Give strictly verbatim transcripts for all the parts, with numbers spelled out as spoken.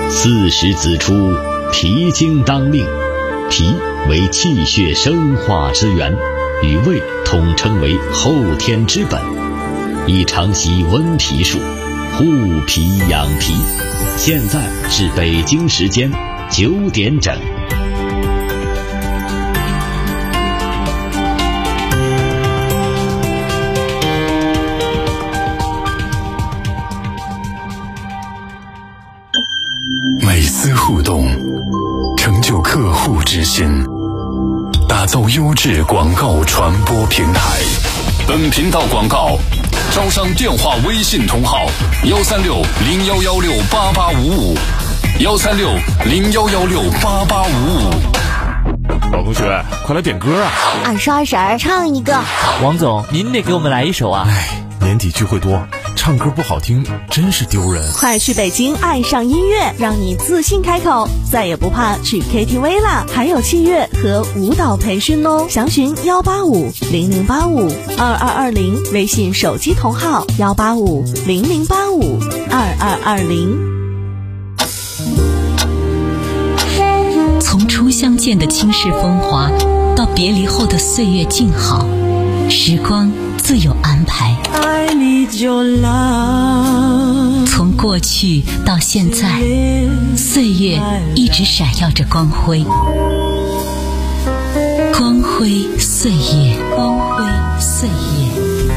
四时子出，脾经当令。脾为气血生化之源，与胃统称为后天之本，宜常习温脾术，护脾养脾。现在是北京时间九点整。 每丝互动，成就客户之心，打造优质广告传播平台。本频道广告招商电话微信同号幺三六零幺幺六八八五五幺三六零幺幺六八八五五。 老同学，快来点歌啊！ 二十二婶唱一个。 王总，您得给我们来一首啊！ 哎，年底聚会多，唱歌不好听真是丢人。 快去北京爱上音乐，让你自信开口，再也不怕去 K T V 啦！还有器乐和舞蹈培训哦，详询幺八五零零八五二二二零，微信手机同号幺八五零零八五二二二零。 从初相见的倾世风华，到别离后的岁月静好，时光自有安排。从过去到现在，岁月一直闪耀着光辉，光辉岁月，光辉岁月。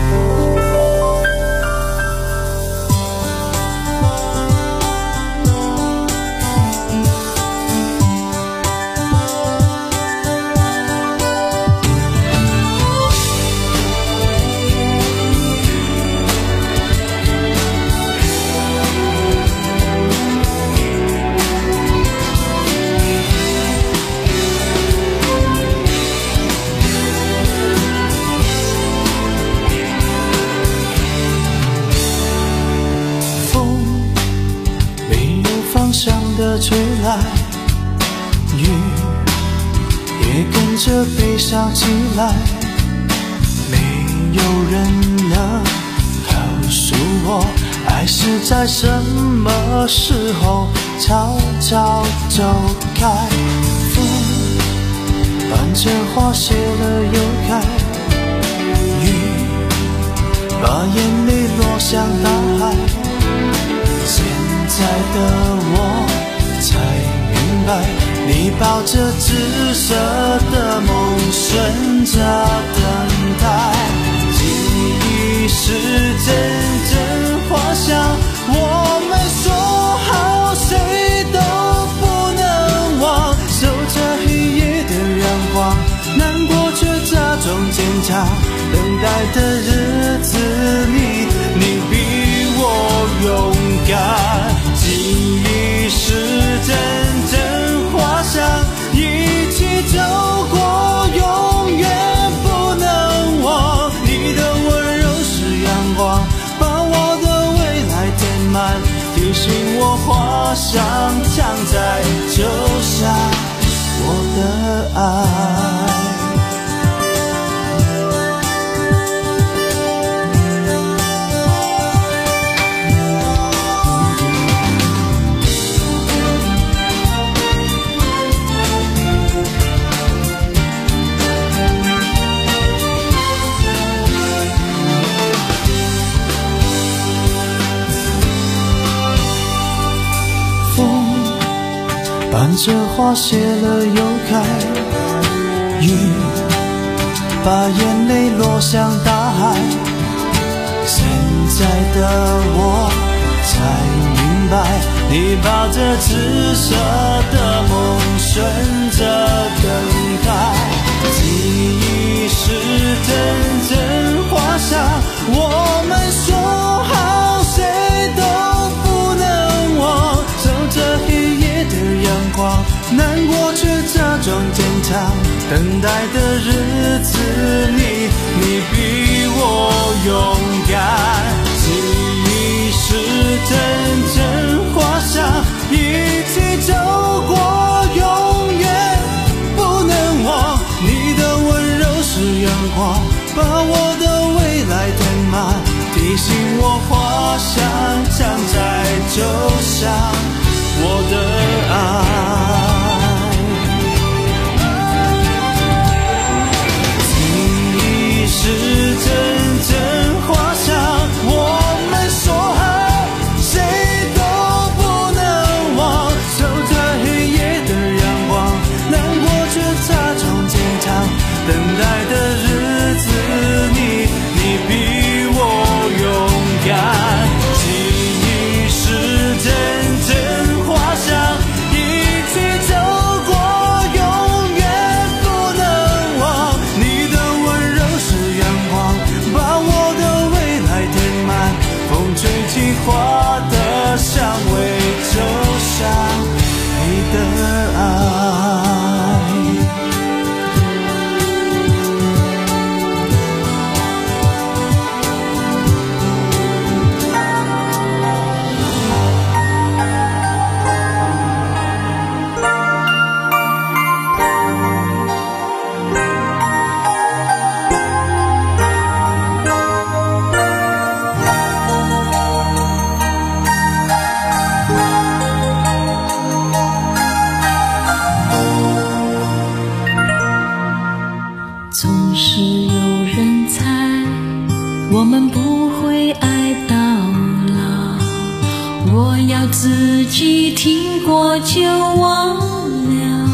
的吹来，雨也跟着悲伤起来，没有人能告诉我，爱是在什么时候悄悄走开。风伴着花谢了又开，雨把眼泪落向大海，现在的我才明白，你抱着紫色的梦，顺着等待。记忆是阵阵花香，我们说好谁都不能忘。守着黑夜的阳光，难过却假装坚强。等待的日子里，你比我勇敢。记忆是阵阵花香，一起走过，永远不能忘。你的温柔是阳光，把我的未来填满，提醒我花香常在，就像我的爱。伴着花谢了又开，雨把眼泪落向大海，现在的我才明白，你抱着紫色的梦，顺着等待。记忆是阵阵花香，我们说好谁都不能忘。守着黑夜的阳光，难过却假装坚强。等待的日子里，你比我勇敢。记忆是阵阵花香，一起走过，永远不能忘。你的温柔是阳光，把我的未来填满，提醒我花香常在，就像我的自己听过就忘了，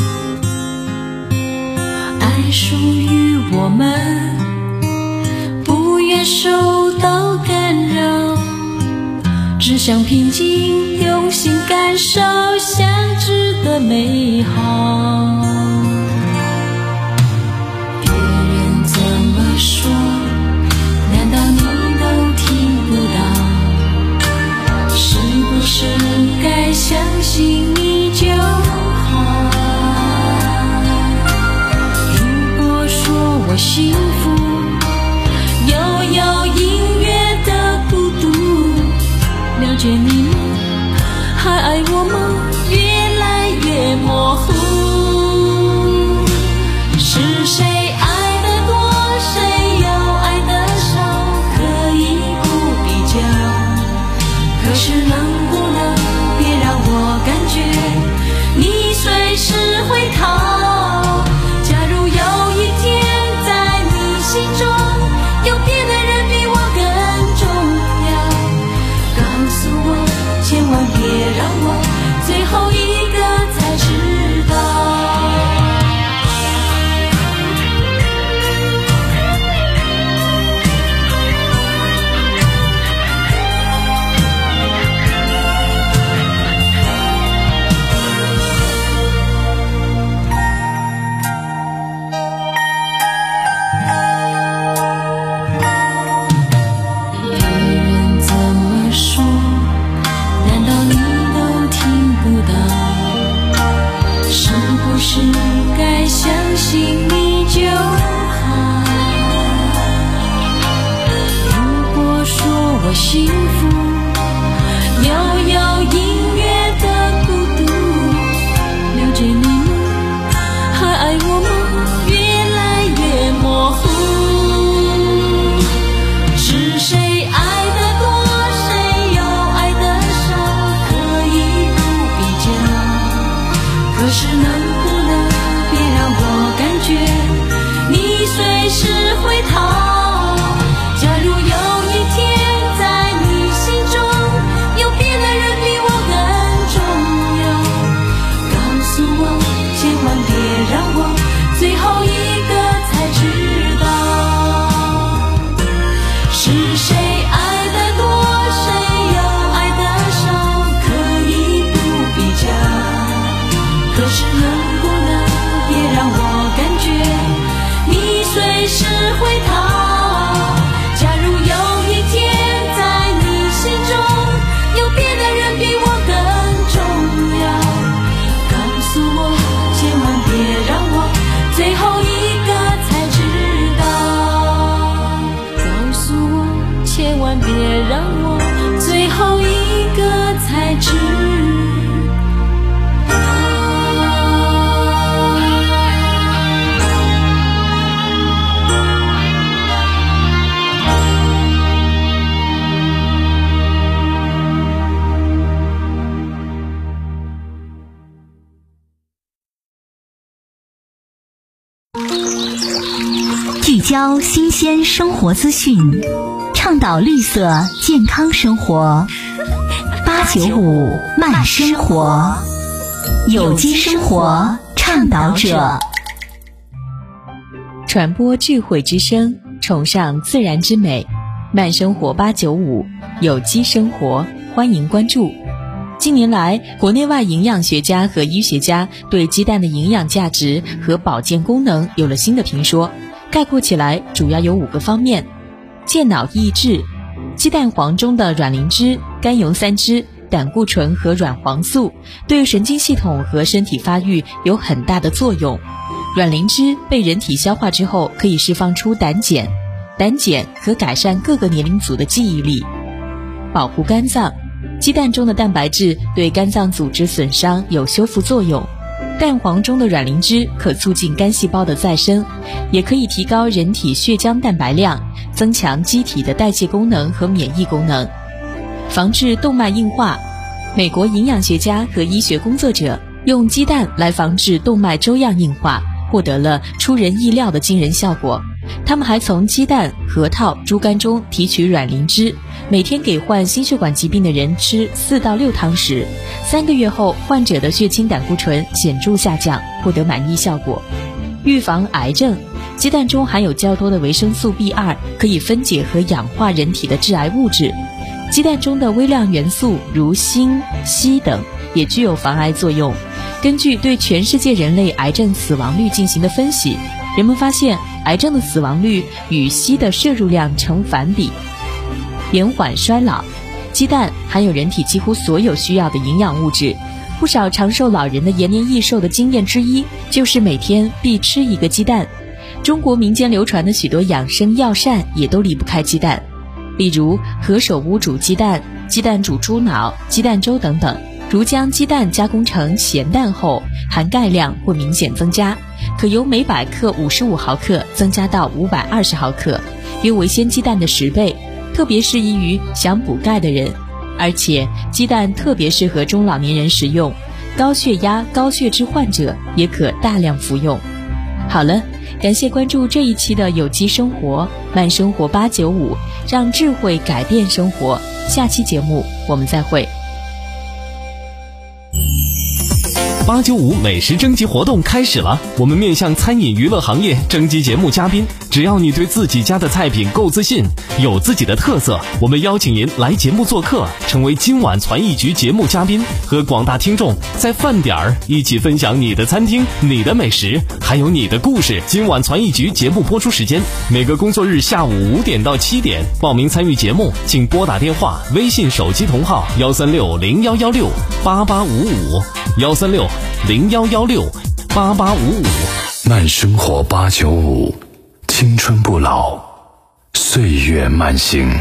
爱属于我们，不愿受到干扰，只想平静用心感受相知的美好。别人怎么说，难道你都听不到？是不是该相信你就好？如果说我幸福，又有音乐的孤独，了解你吗？还爱我吗？越来越模糊。是谁爱得多，谁又爱得少，可以不比较。可是能不能别让我感觉你随时会逃？假如有一天在你心中有别的人比我更重要，告诉我，千万别让我最后一个才知道。是该相信你就好。如果说我幸福，又有音乐的孤独，了解你吗？还爱我吗？越来越模糊。是谁爱得多，谁又爱得少，可以不比较。可是能你随时会逃。假如有一天在你心中有别的人比我更重要，告诉我，千万别让我最后一个才知道。是谁爱得多，谁又爱得少，可以不比较。可是能不能别让我感觉你随时会逃？假如有一天在你心中有别的人比我更重要，告诉我，千万别让我最后一个才知道。告诉我，千万别让我最后一个才知道。 聚焦新鲜生活资讯，倡导绿色健康生活。八九五慢生活，有机生活倡导者。 传播智慧之声，崇尚自然之美。慢生活八九五，有机生活，欢迎关注。近年来，国内外营养学家和医学家对鸡蛋的营养价值和保健功能有了新的评说。概括起来，主要有五个方面：健脑益智，鸡蛋黄中的卵磷脂、甘油三酯、胆固醇和软黄素对神经系统和身体发育有很大的作用。卵磷脂被人体消化之后，可以释放出胆碱，胆碱可改善各个年龄组的记忆力。保护肝脏，鸡蛋中的蛋白质对肝脏组织损伤有修复作用。蛋黄中的卵磷脂可促进肝细胞的再生，也可以提高人体血浆蛋白量，增强机体的代谢功能和免疫功能。防治动脉硬化，美国营养学家和医学工作者用鸡蛋来防治动脉粥样硬化，获得了出人意料的惊人效果。他们还从鸡蛋、核桃、猪肝中提取卵磷脂， 每天给患心血管疾病的人吃四到六汤匙，三个月后患者的血清胆固醇显著下降，获得满意效果。预防癌症，鸡蛋中含有较多的维生素 B 二， 可以分解和氧化人体的致癌物质。鸡蛋中的微量元素如锌、硒等也具有防癌作用。根据对全世界人类癌症死亡率进行的分析，人们发现癌症的死亡率与硒的摄入量成反比，延缓衰老。鸡蛋含有人体几乎所有需要的营养物质，不少长寿老人的延年益寿的经验之一就是每天必吃一个鸡蛋。中国民间流传的许多养生药膳也都离不开鸡蛋，例如何首乌煮鸡蛋、鸡蛋煮猪脑、鸡蛋粥等等。如将鸡蛋加工成咸蛋后，含钙量会明显增加，可由每百克五十五毫克增加到五百二十毫克，约为鲜鸡蛋的十倍，特别适宜于想补钙的人。而且鸡蛋特别适合中老年人食用，高血压、高血脂患者也可大量服用。好了，感谢关注这一期的有机生活慢生活八九五，让智慧改变生活。下期节目我们再会。 八九五美食征集活动开始了，我们面向餐饮娱乐行业征集节目嘉宾，只要你对自己家的菜品够自信，有自己的特色，我们邀请您来节目做客，成为今晚传艺局节目嘉宾，和广大听众在饭点儿一起分享你的餐厅、你的美食，还有你的故事。今晚传艺局节目播出时间每个工作日下午五点到七点，报名参与节目请拨打电话、微信手机同号幺三六零幺幺六八八五五幺三六零幺幺六八八五五。 慢生活八九五，青春不老，岁月慢行。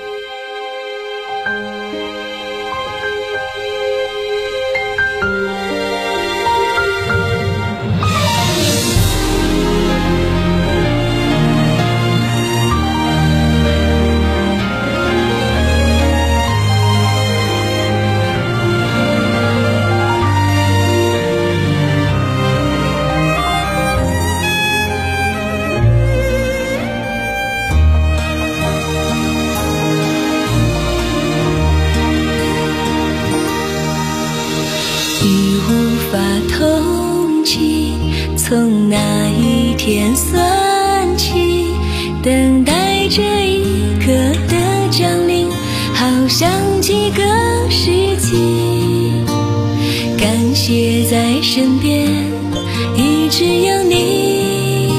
从那一天算起，等待这一刻的降临，好像几个世纪。感谢在身边一直有你，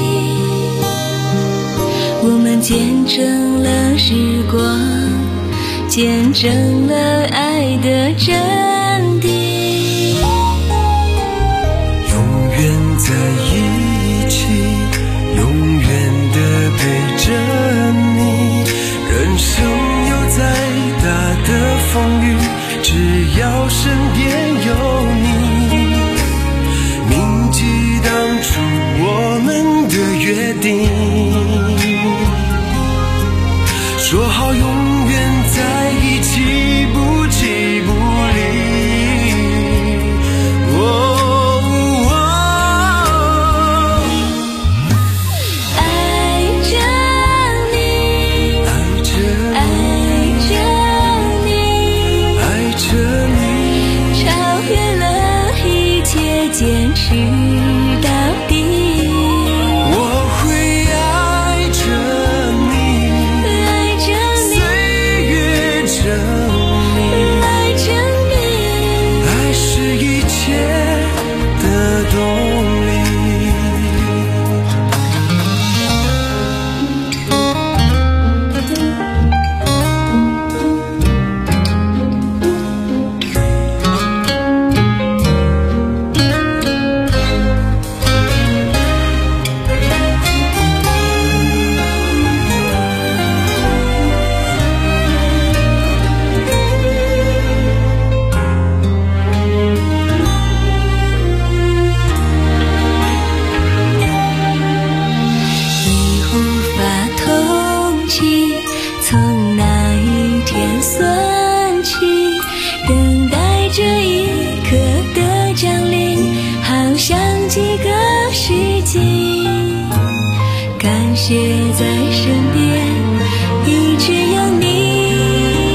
我们见证了时光，见证了爱的真谛。 在一起，永远的陪着你。人生有再大的风雨，只要身边有你。铭记当初我们的约定，说好永远在一起，不弃不离。哦坚持到底， 我会爱着你， 爱着你， 岁月证明， 爱着你， 爱是一切的动力。 从那一天算起，等待这一刻的降临，好像几个世纪。感谢在身边一直有你，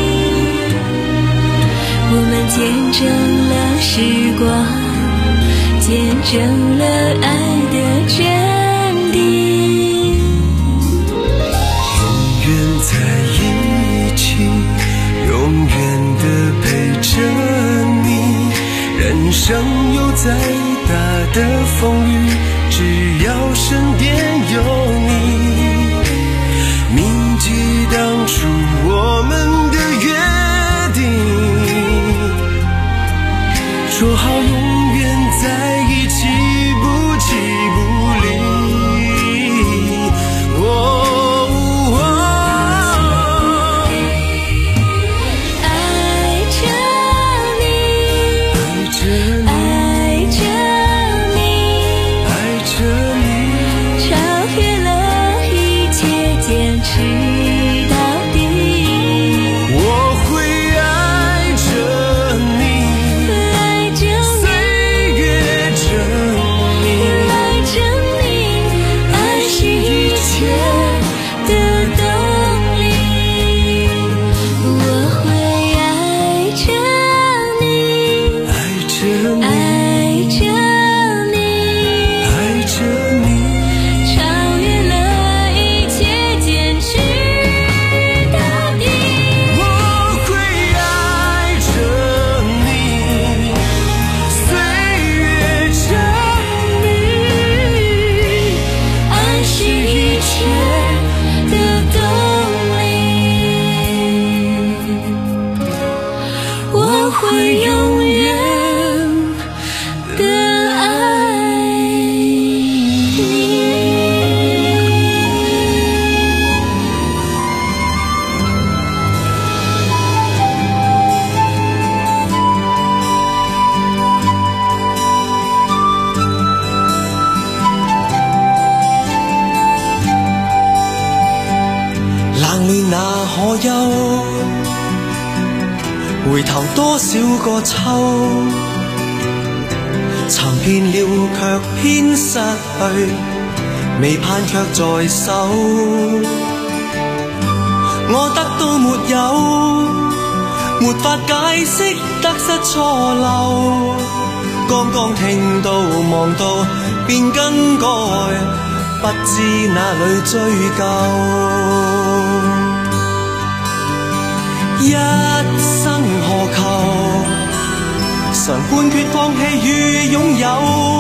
成了爱的真谛。 永远在一起，永远的陪着你，人生有再大的风雨，只要身边有你。铭记当初我们的约定，说好永远在一起，不弃不离。哦哦， 爱着你， 爱着你， 爱着你， 爱着你， 超越了一切，坚持到底。 我会爱着你， 爱着你， 岁月证明， 爱着你，爱是一切的动力。我会爱着你， 爱着你， 爱着你， 爱着你， 超越了一切，坚持到底。 我会爱着你，岁月证明， 爱是一切的动力。我会永远的爱你。 冷暖那可休，回頭多少個秋，尋遍了卻偏失去，未盼卻在手。我得到沒有，沒法解釋得失錯漏，剛剛聽到望到便更改，不知哪裏追究。一生何求，常判決放棄與擁有，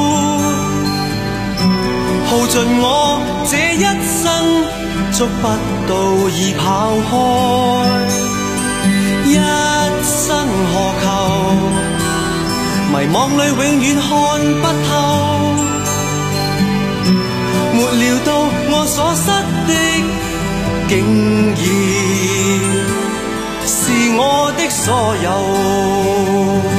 耗盡我這一生，捉不到已跑開。一生何求，迷惘裏永遠看不透，沒料到我所失的，竟然是我的所有。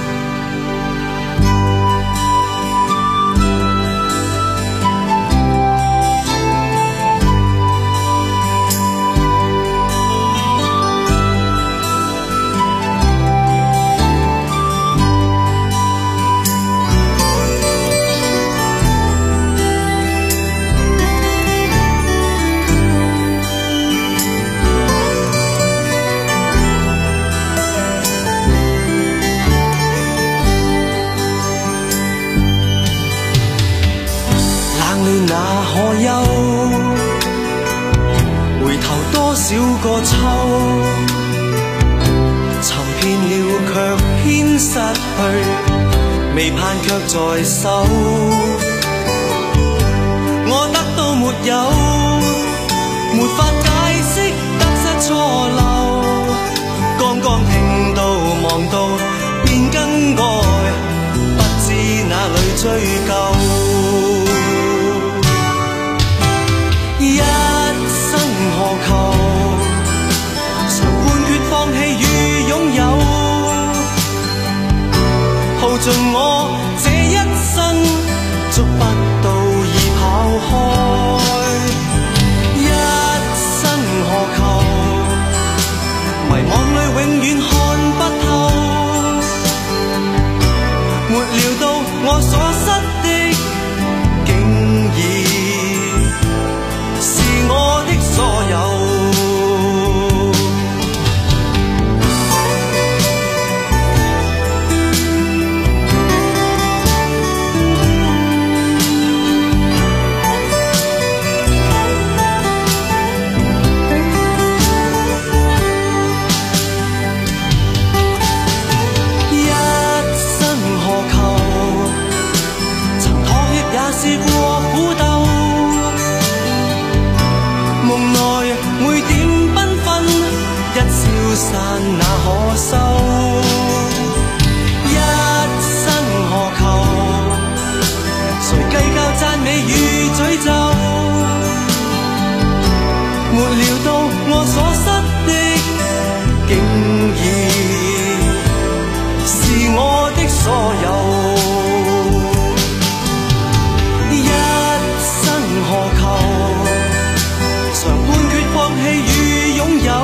那可休，回頭多少個秋，尋遍了卻偏失去，未盼卻在手。我得到沒有，沒法解釋得失錯漏，剛剛聽到望到便更改，不知哪裏追究。一生何求，常判決放棄與擁有，耗盡我這一生，捉不到已跑開。一生何求，迷惘裏永遠看不透，沒料到我所失的，竟然是我的所有。 我的所有。一生何求，常判決放棄與擁有，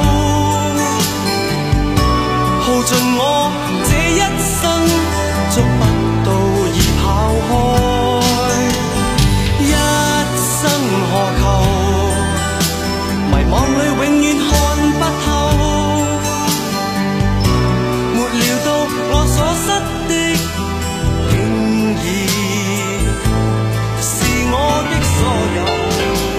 耗盡我這一生，捉不到已跑開。一生何求，迷惘裏永遠看不透，沒料到我所失的竟已是我的所有。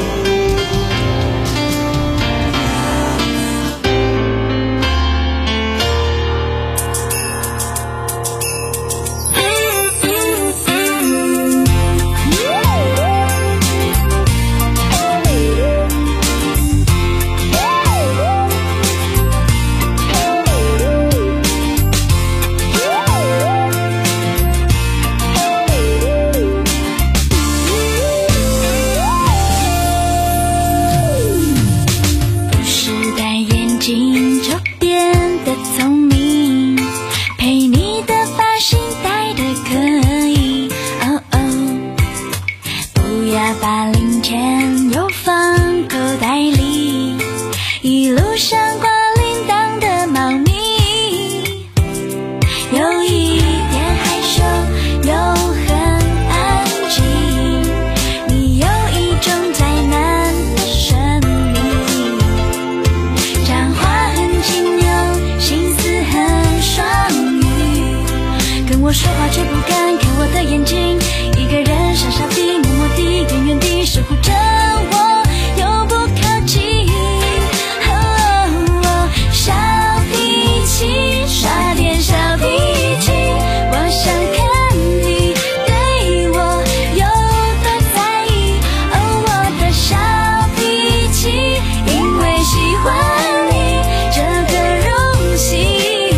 我说话却不敢看我的眼睛，一个人傻傻地默默地远远地守护着我，又不靠近。哦哦，小脾气，耍点小脾气，我想看你对我有多在意。哦，我的小脾气，因为喜欢你这个荣幸，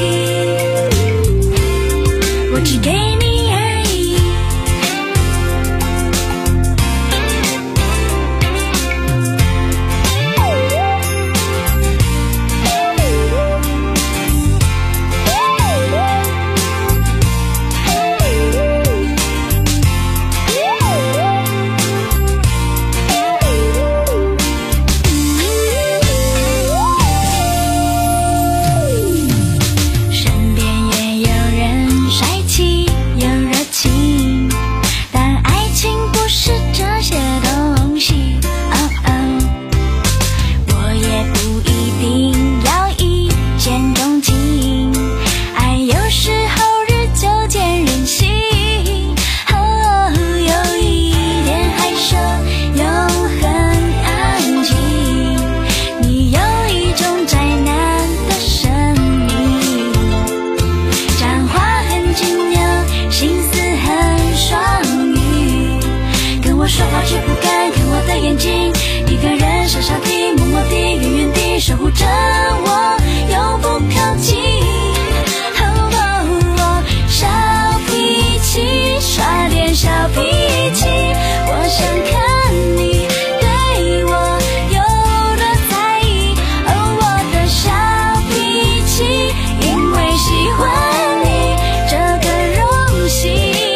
我只给你而已。身边也有人帅气又热情，但爱情不是这些东西。哦哦，我也不一定要一见钟情，爱有时候日久见人心。哦，有一点害羞又很安静，你有一种宅男的神秘，讲话很轻柔，心思很双语，跟我说话却不敢看我的眼睛，一个人傻傻地默默地远远地守护着我，又不靠近。哦哦哦，小脾气，耍点小脾气，我想看你对我有多在意。哦，我的小脾气，因为喜欢你这个荣幸，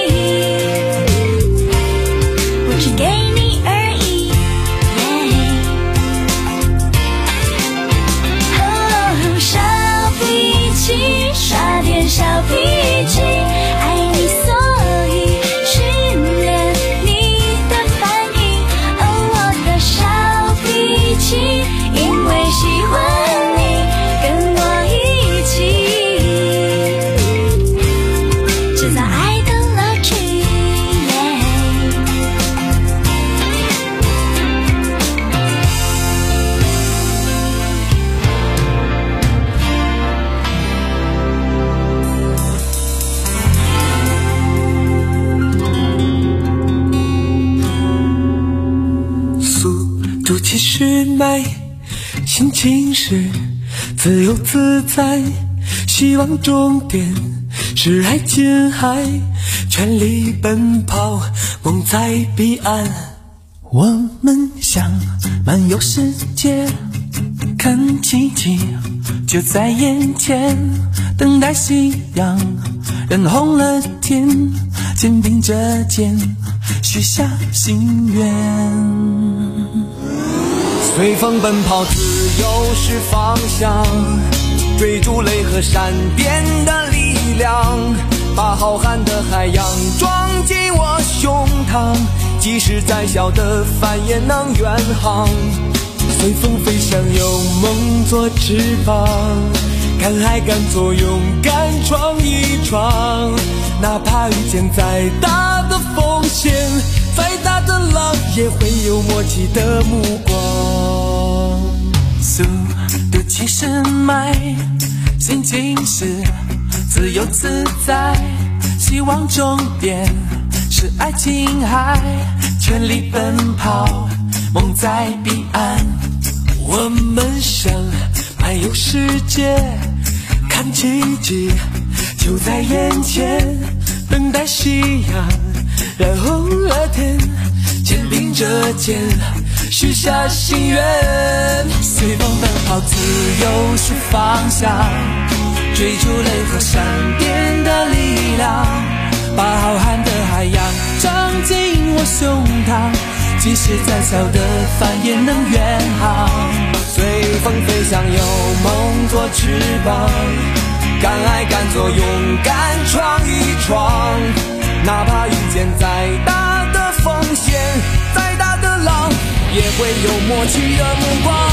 我只给你而已。哦，小脾气，耍点小脾气，爱你所以训练你的反应。哦，我的小脾气，因为喜欢你跟我一起制造爱的乐趣。 速度七十迈，心情是自由自在，希望终点是爱琴海，全力奔跑，梦在彼岸。我们想漫游世界，看奇迹就在眼前，等待夕阳染红了天，肩并着肩，许下心愿。随风奔跑，自由是方向，追逐雷和闪电的力量，把浩瀚的海洋装进我胸膛，即使再小的帆也能远航。随风飞翔，有梦做翅膀，敢爱敢做，勇敢闯一闯，哪怕遇见再大的风险，再大的浪，也会有默契的目光。速度七十迈，心情是自由自在，希望终点是爱琴海，全力奔跑，梦在彼岸。我们想漫游世界，看奇迹就在眼前，等待夕阳染红了天，肩并着肩，许下心愿。随风奔跑，自由是方向，追逐雷和闪电的力量，把浩瀚的海洋装进我胸膛，即使再小的帆也能远航。随风飞翔，有梦做翅膀，敢爱敢做，勇敢闯一闯，哪怕遇见再大的风险，再大的浪，也会有默契的目光。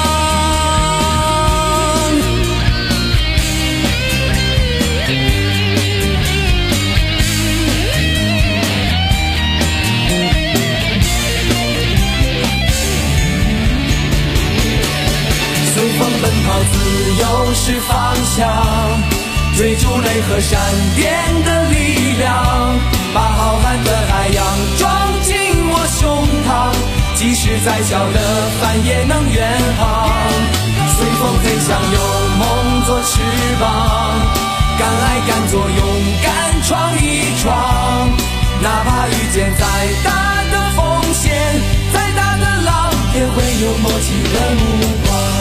随风奔跑，自由是方向，追逐雷和闪电的力量，把浩瀚的海洋装进我胸膛，即使再小的帆也能远航。随风飞翔，有梦做翅膀，敢爱敢做，勇敢闯一闯，哪怕遇见再大的风险，再大的浪，也会有默契的目光。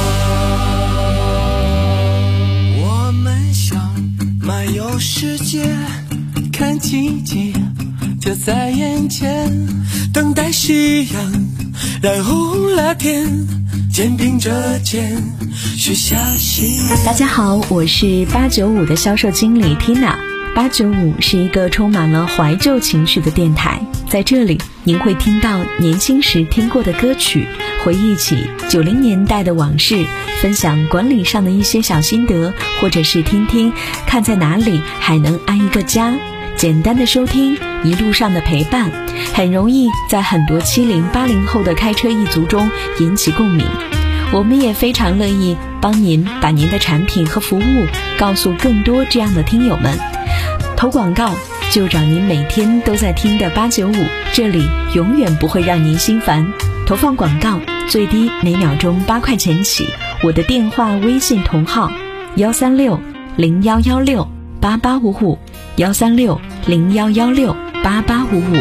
我们想漫游世界，看奇迹就在眼前，等待夕阳染红了天，肩并着肩，许下心愿。 大家好，我是八九五的销售经理 Tina。八九五是一个充满了怀旧情绪的电台，在这里您会听到年轻时听过的歌曲，回忆起九零年代的往事，分享管理上的一些小心得，或者是听听看在哪里还能安一个家。简单的收听，一路上的陪伴，很容易在很多七零八零后的开车一族中引起共鸣。我们也非常乐意帮您把您的产品和服务告诉更多这样的听友们。投广告就找您每天都在听的八九五，这里永远不会让您心烦。投放广告最低每秒钟八块钱起，我的电话微信同号幺三六零幺幺六八八五五，幺三六零幺幺六八八五五。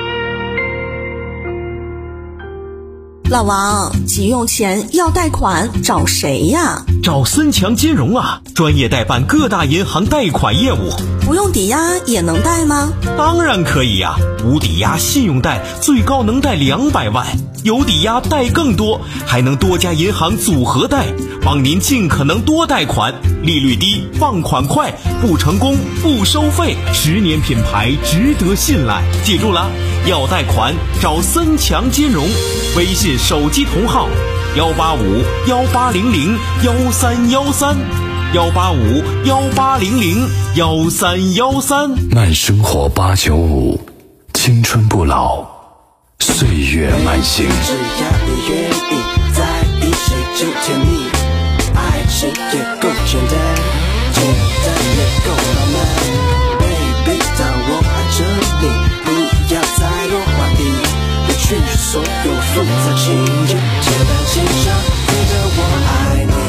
老王，急用钱要贷款找谁呀？ 找森强金融啊，专业代办各大银行贷款业务。 不用抵押也能贷吗？ 当然可以呀、啊，无抵押信用贷最高能贷两百万，有抵押贷更多，还能多家银行组合贷，帮您尽可能多贷款，利率低，放款快，不成功不收费，十年品牌值得信赖。记住了，要贷款找森强金融，微信手机同号幺八五幺八零零幺三幺三。幺八五幺八零零幺三幺三， 慢生活八九五，青春不老，岁月慢行。 只要你愿意，在意谁就甜蜜，爱谁也够简单，简单也够浪漫。Baby， 当我爱着你，不要再多怀疑，别去所有复杂情节，简单欣赏，听着我爱你。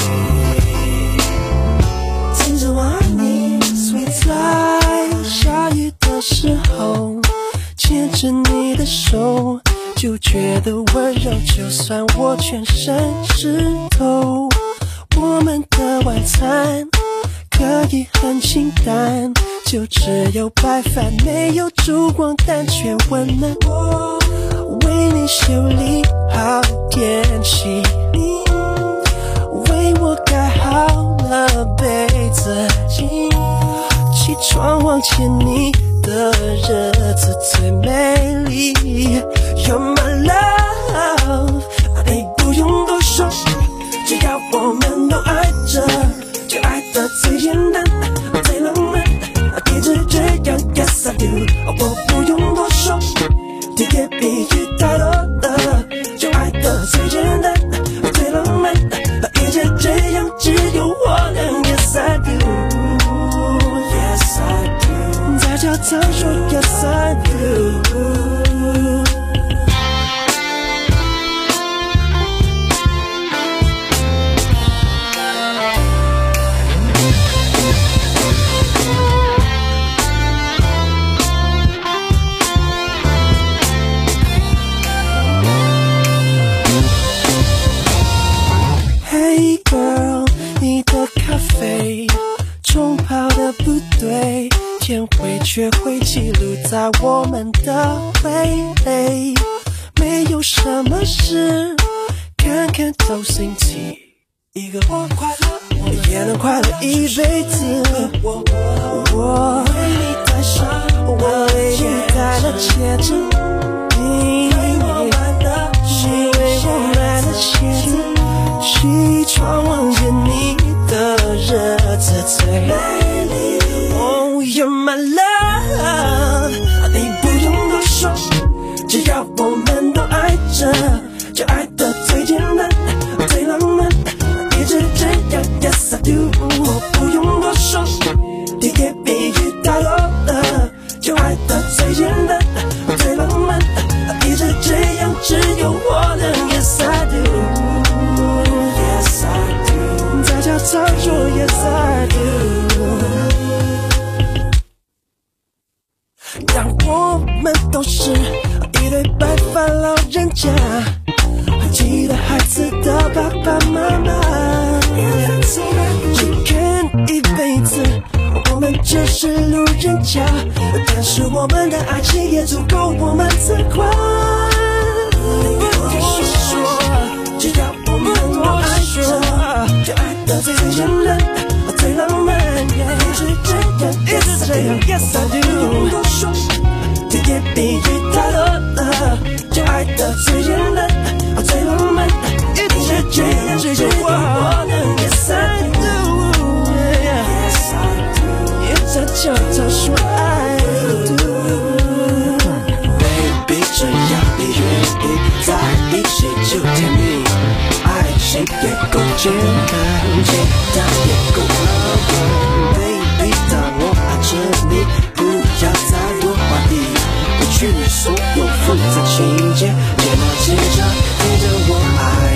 在下雨的时候，牵着你的手，就觉得温柔，就算我全身湿透。我们的晚餐可可以很清淡，就只有白饭，没有烛光，但却温暖。我为你修理好电器，为我盖好了被子，起床望见你的日子最美丽。You're my love， 你不用多说，只要我们都爱着，就爱得最简单最浪漫，一直这样 Yes I do， 我不用多说，甜言蜜语太多了，就爱得最简单最浪漫，一直这样只有我能 Yes I do Yes I do， 在教堂说 Yes I do。Hey girl， 你的咖啡冲泡的不对，甜味却会记录在我们的味蕾。没有什么事，看看都星期一个我快乐，我也能快乐一辈子。我我为你戴上，我为你戴了戒指，你为我买了，你为我买了鞋子。起床望见你的日子最美丽。Oh you're my love， 你不用多说，只要我们都爱着，就爱得最简单最浪漫，一直这样 Yes I do， 我不用多说，甜言蜜语太多了，就爱得最简单最浪漫，一直这样只有我能 Yes I do。Yes I do， 在家常说 Yes I do， 让我们都是一对白发老人家，还记得孩子的爸爸妈妈，只看一辈子，我们只是路人甲，但是我们的爱情也足够我们自夸。不说，只要我们都爱着，就爱得最简单最浪漫，一直这样一直这样 Yes I do， 多说甜言蜜语太多了，就爱得最简单最浪漫，一直这样只有我能 Yes I do Yes I do， 也在教堂说 I do Baby， 只要你愿意在一起就甜蜜，爱情也够简单，简单也够浪漫。Baby， 当我爱着你，不要再多怀疑，过去所有复杂情节，接纳接着，听着我爱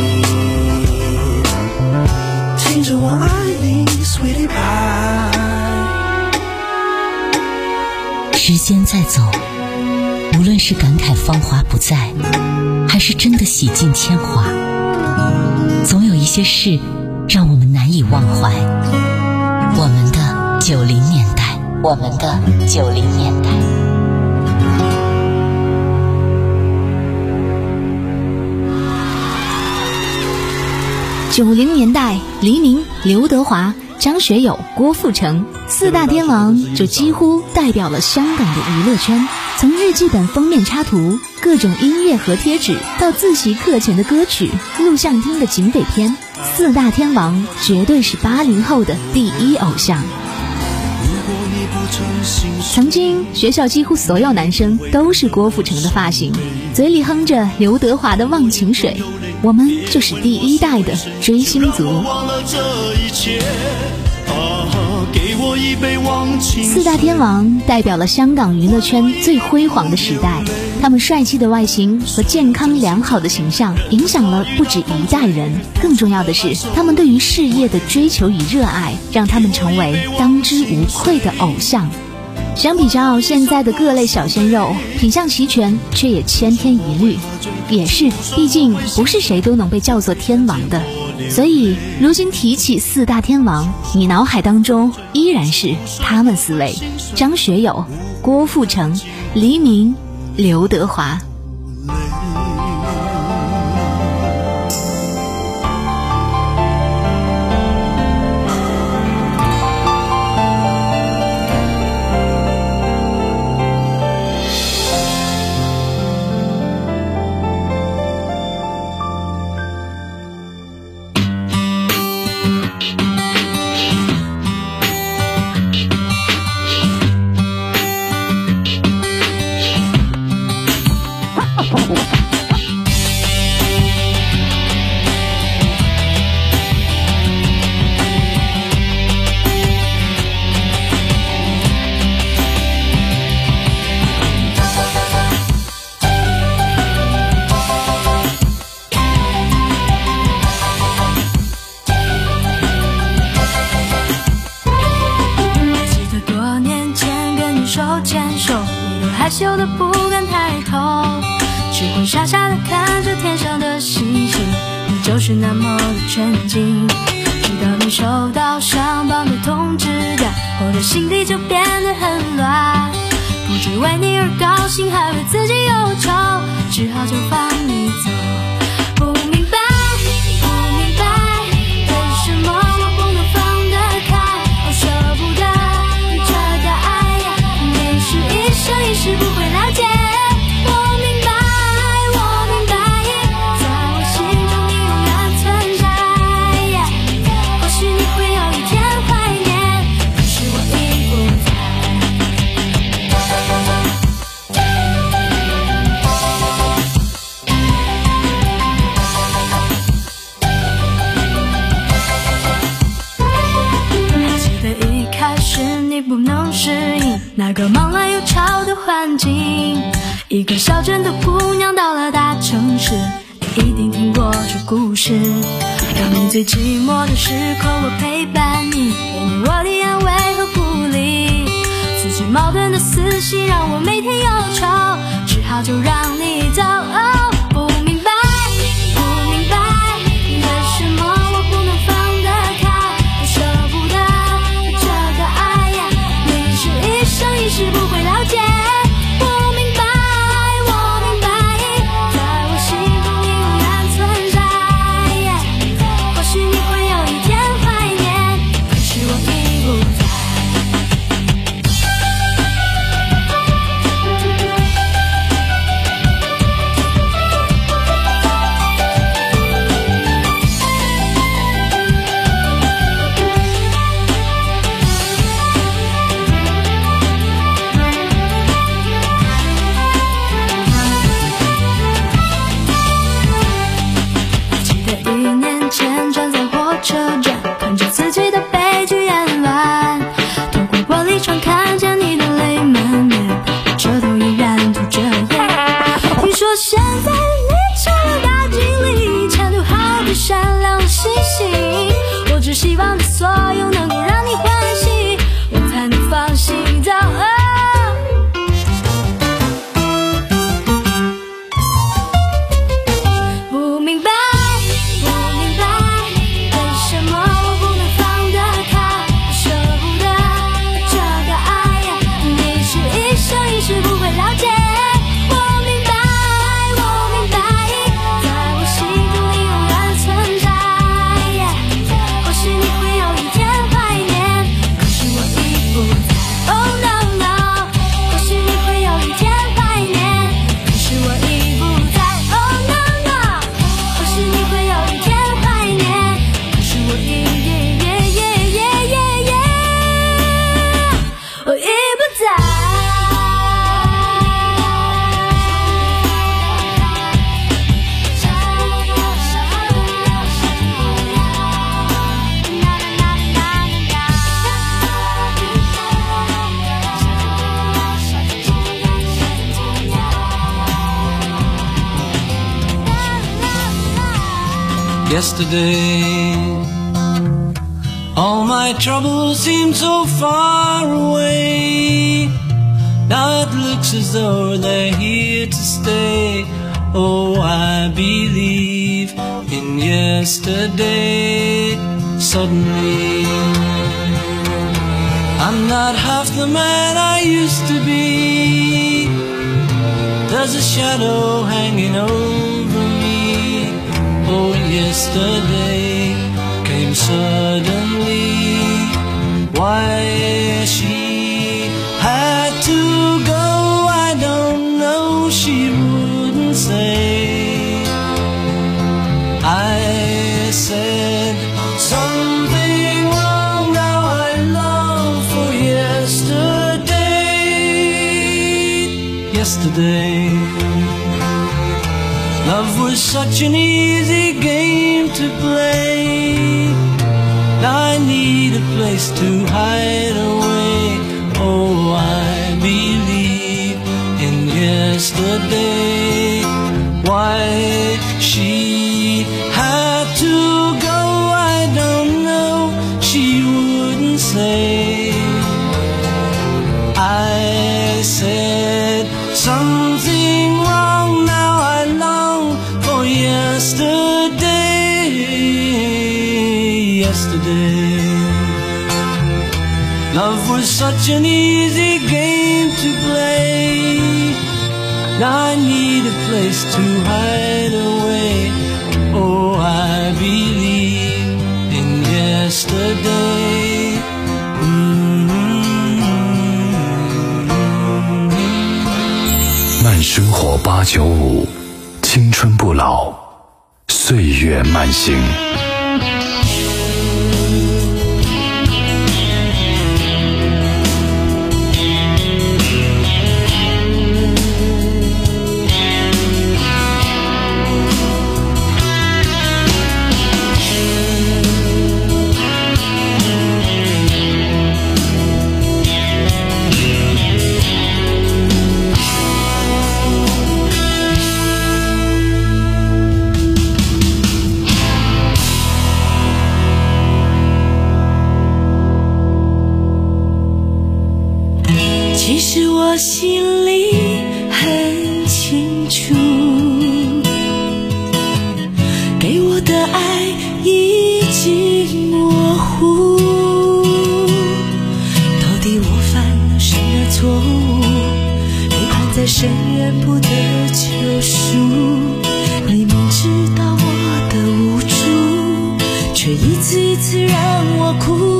你，听着我爱你 ，Sweetie Pie。 时间在走，无论是感慨芳华不再，还是真的洗尽铅华，总有一些事让我们难以忘怀。我们的九零年代，我们的九零年代。 九零年代，黎明、刘德华、张学友、郭富城四大天王，就几乎代表了香港的娱乐圈。从日记本封面插图、各种音乐和贴纸，到自习课前的歌曲、录像厅的警匪片，四大天王绝对是八零后的第一偶像。曾经学校几乎所有男生都是郭富城的发型，嘴里哼着刘德华的忘情水，我们就是第一代的追星族。四大天王代表了香港娱乐圈最辉煌的时代，他们帅气的外形和健康良好的形象影响了不止一代人，更重要的是他们对于事业的追求与热爱，让他们成为当之无愧的偶像。相比较现在的各类小鲜肉，品相齐全却也千篇一律，也是毕竟不是谁都能被叫做天王的。 所以如今提起四大天王，你脑海当中依然是他们四位：张学友、郭富城、黎明、刘德华。 害羞的不敢抬头，只会傻傻的看着天上的星星，你就是那么的纯净。直到你收到上榜的通知单，我的心里就变得很乱，不知为你而高兴，还为自己忧愁，只好就放你走。不明白，不明白，为什么我不能放得开，我舍不得这个爱呀，你是一生一世不会了解。我明白，我明白，在我心中你永远存在。或许你会有一天怀念，可是我已不在。记得一开始你不能适应那个忙乱又吵的环境，一个小镇的姑娘到了大城市，你一定听过这故事。当你最寂寞的时候，我陪伴你，给你我的安慰和鼓励。自己矛盾的思绪让我每天忧愁，只好就让你走。哦，不明白，不明白，为什么我不能放得开，我舍不得这个爱呀，你是一生一世不会了解。我明白，我明白，在我心中你永远存在。或许你会有一天怀念，可是我已不在。记得一年前站在火车站，看着自己的悲剧演完，透过玻璃窗看见你的泪满面，这都依然涂着眼。听说现在你成了大经理，前途好比闪亮的星星，我只希望这所有能够让你欢喜，我才能放心走。哦，不明白，不明白，为什么我不能放得开，我舍不得这个爱呀，你是一生一世不会了解。我明白，我明白，在我心中你永远存在。或许你会有一天怀念，可是我已不在。Oh no no， 或许你会有一天怀念，可是我已不在。Oh no no， 或许你会有一天怀念，可是我已我已不在。 Yesterday, all my troubles seem so far away. Now it looks as though they're here to stay. Oh, I believe in yesterday. Suddenly I'm not half the man I used to be. There's a shadow hanging over me. Oh, yesterday came suddenly. Why she had to go, I don't know, she wouldn't say. I said something wrong, now I long for yesterday. Yesterday, love was such an easy game to play. Now I need a place to hide away. Oh, I believe in yesterday. Why she had to go, I don't know, she wouldn't say. I said something wrong, now I long for yesterday. Yesterday, love was such an easy game to play. Now I need a place to hide away. Oh, I believe in yesterday. Mm-hmm. 慢生活八九五，青春不老，岁月慢行。 其实我心里很清楚，给我的爱已经模糊。到底我犯了什么错误？背叛在深渊不得救赎。你明知道我的无助，却一次一次让我哭。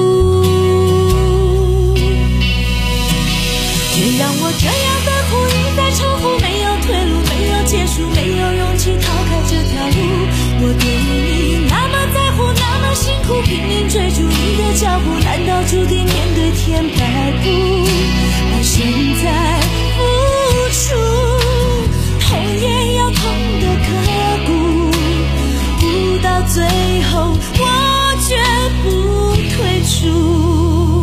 让我这样的苦一再重复，没有退路，没有结束，没有勇气逃开这条路。我对你那么在乎，那么辛苦，拼命追逐你的脚步，难道注定面对天白布？而现在付出，痛也要痛得刻骨，不到最后我绝不退出。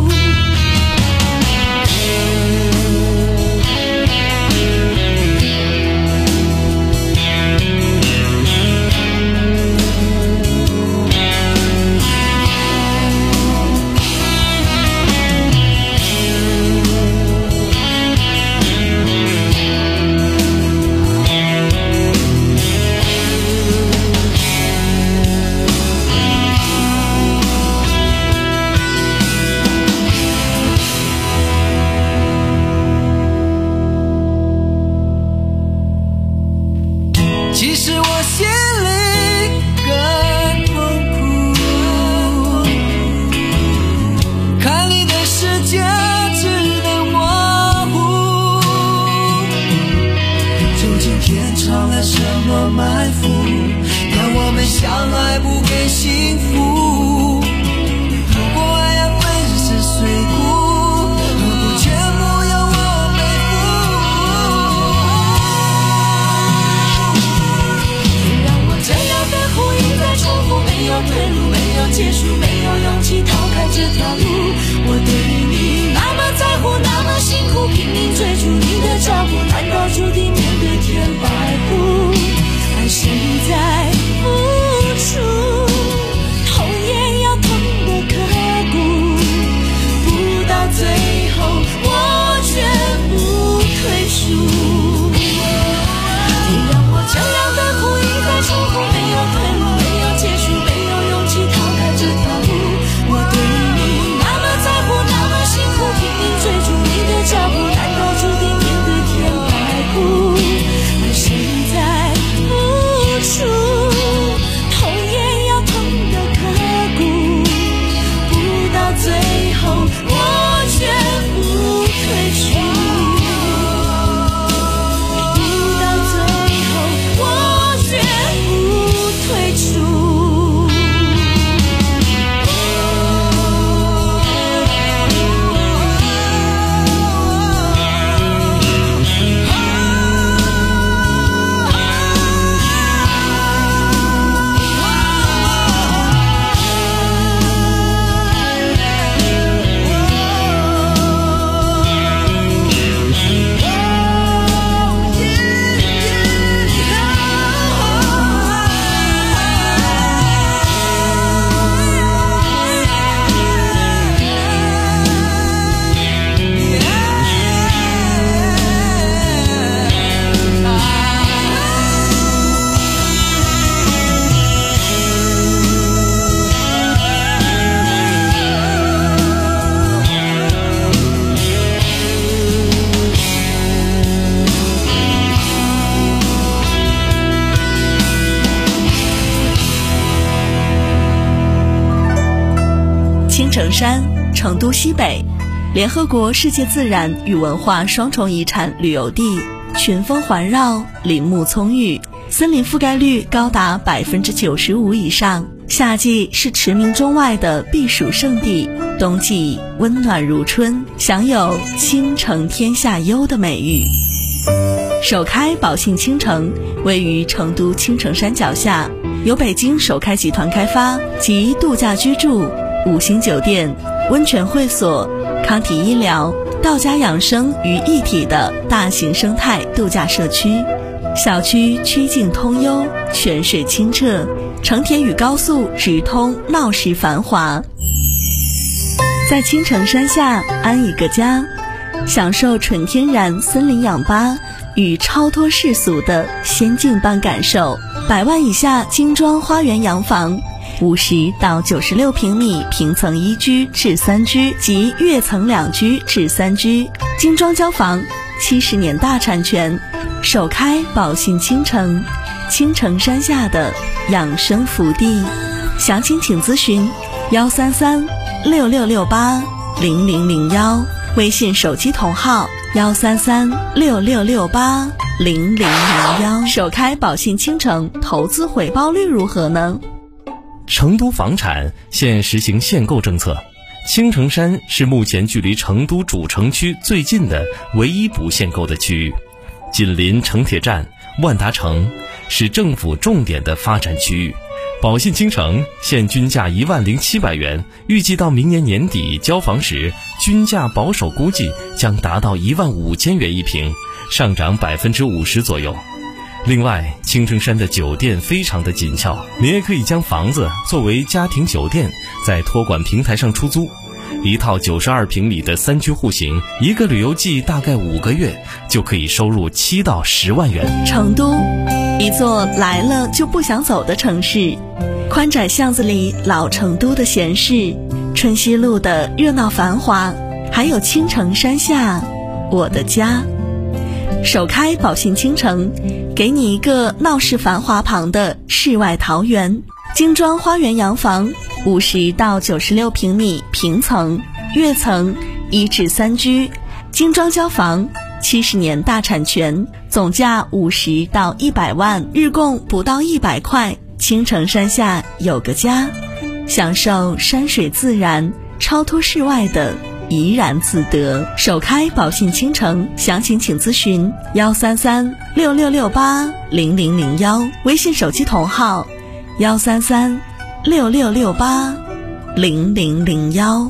其实我心里更痛苦，看你的世界只能模糊。究竟天藏了什么埋伏，让我们相爱不给幸福？如果爱要粉身碎骨，何不全部由我背负？这样的苦一再重复，没有退路，没有结束，没有勇气逃开这条路。我对你那么在乎，那么辛苦，拼命追逐你的脚步，难道注定面对天白布？而现在付出，痛也要痛得刻骨，不城山，成都西北，联合国世界自然与文化双重遗产旅游地，群峰环绕，林木葱郁，森林覆盖率高达百分之九十五以上。夏季是驰名中外的避暑胜地，冬季温暖如春，享有倾城天下优的美誉。首开宝信倾城位于成都青城山脚下，由北京首开集团开发，集度假居住、五星酒店、温泉会所、康体医疗、道家养生于一体的大型生态度假社区。小区曲径通幽，泉水清澈，城铁与高速直通，闹市繁华。在青城山下安一个家，享受纯天然森林氧吧与超脱世俗的仙境般感受。百万以下精装花园洋房，五十到九十六平米平层一居至三居及跃层两居至三居，精装交房，七十年大产权，首开宝信倾城，青城山下的养生福地。详情请咨询幺三三六六六八零零零幺，微信手机同号幺三三六六六八零零零幺。首开宝信倾城，投资回报率如何呢？ 成都房产现实行限购政策，青城山是目前距离成都主城区最近的唯一不限购的区域，紧邻城铁站、万达城，是政府重点的发展区域。宝信倾城现均价一万零七百元，预计到明年年底交房时，均价保守估计将达到一万五千元一平，上涨百分之五十左右。另外，青城山的酒店非常的紧俏，你也可以将房子作为家庭酒店，在托管平台上出租。一套九十二平米的三居户型，一个旅游季大概五个月就可以收入七到十万元。 成都，一座来了就不想走的城市，宽窄巷子里老成都的闲适，春熙路的热闹繁华，还有青城山下我的家。首开宝信倾城，给你一个闹市繁华旁的世外桃源，精装花园洋房，五十到九十六平米平层、跃层一至三居，精装交房，七十年大产权，总价五十到一百万，日供不到一百块。青城山下有个家，享受山水自然，超脱世外的怡然自得。首开宝信倾城，详情请咨询幺三三六六六八零零零幺，微信手机同号幺三三六六六八零零零幺。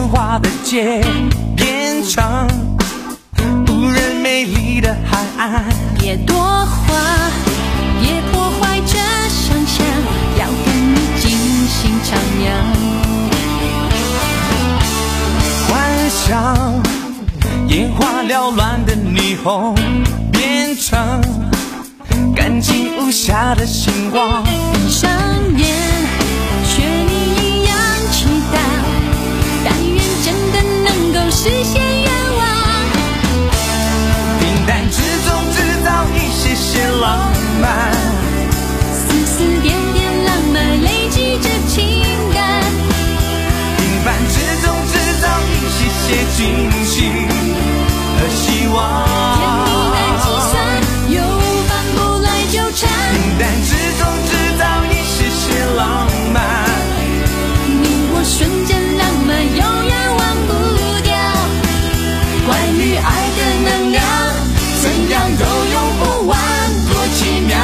华的街，变成无人美丽的海岸。 别多话，别破坏这想象，要跟你尽兴徜徉。 幻想眼花缭乱的霓虹，变成干净无瑕的星光。 闭上眼，学你一样祈祷，但愿真的能够实现愿望。 平淡之中制造一些些浪漫， 丝丝点点浪漫累积着情感。 平凡之中制造一些些惊喜和希望。 甜蜜难计算，又反不来纠缠。 平淡之中制造一些些浪漫， 你我瞬间浪漫，永远忘不掉。关于爱的能量，怎样都用不完，多奇妙。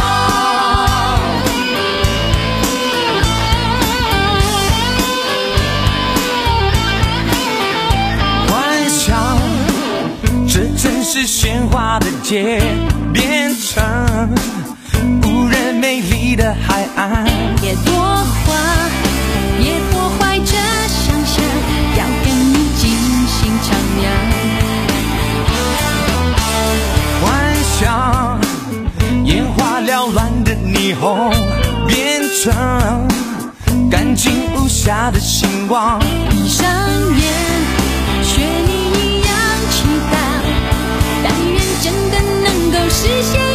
幻想这真是喧哗的街，变成无人美丽的海岸。 别多话，别破坏这想象，要跟你尽兴徜徉。 幻想眼花缭乱的霓虹，变成干净无瑕的星光。 闭上眼，学你一样祈祷，但愿真的能够实现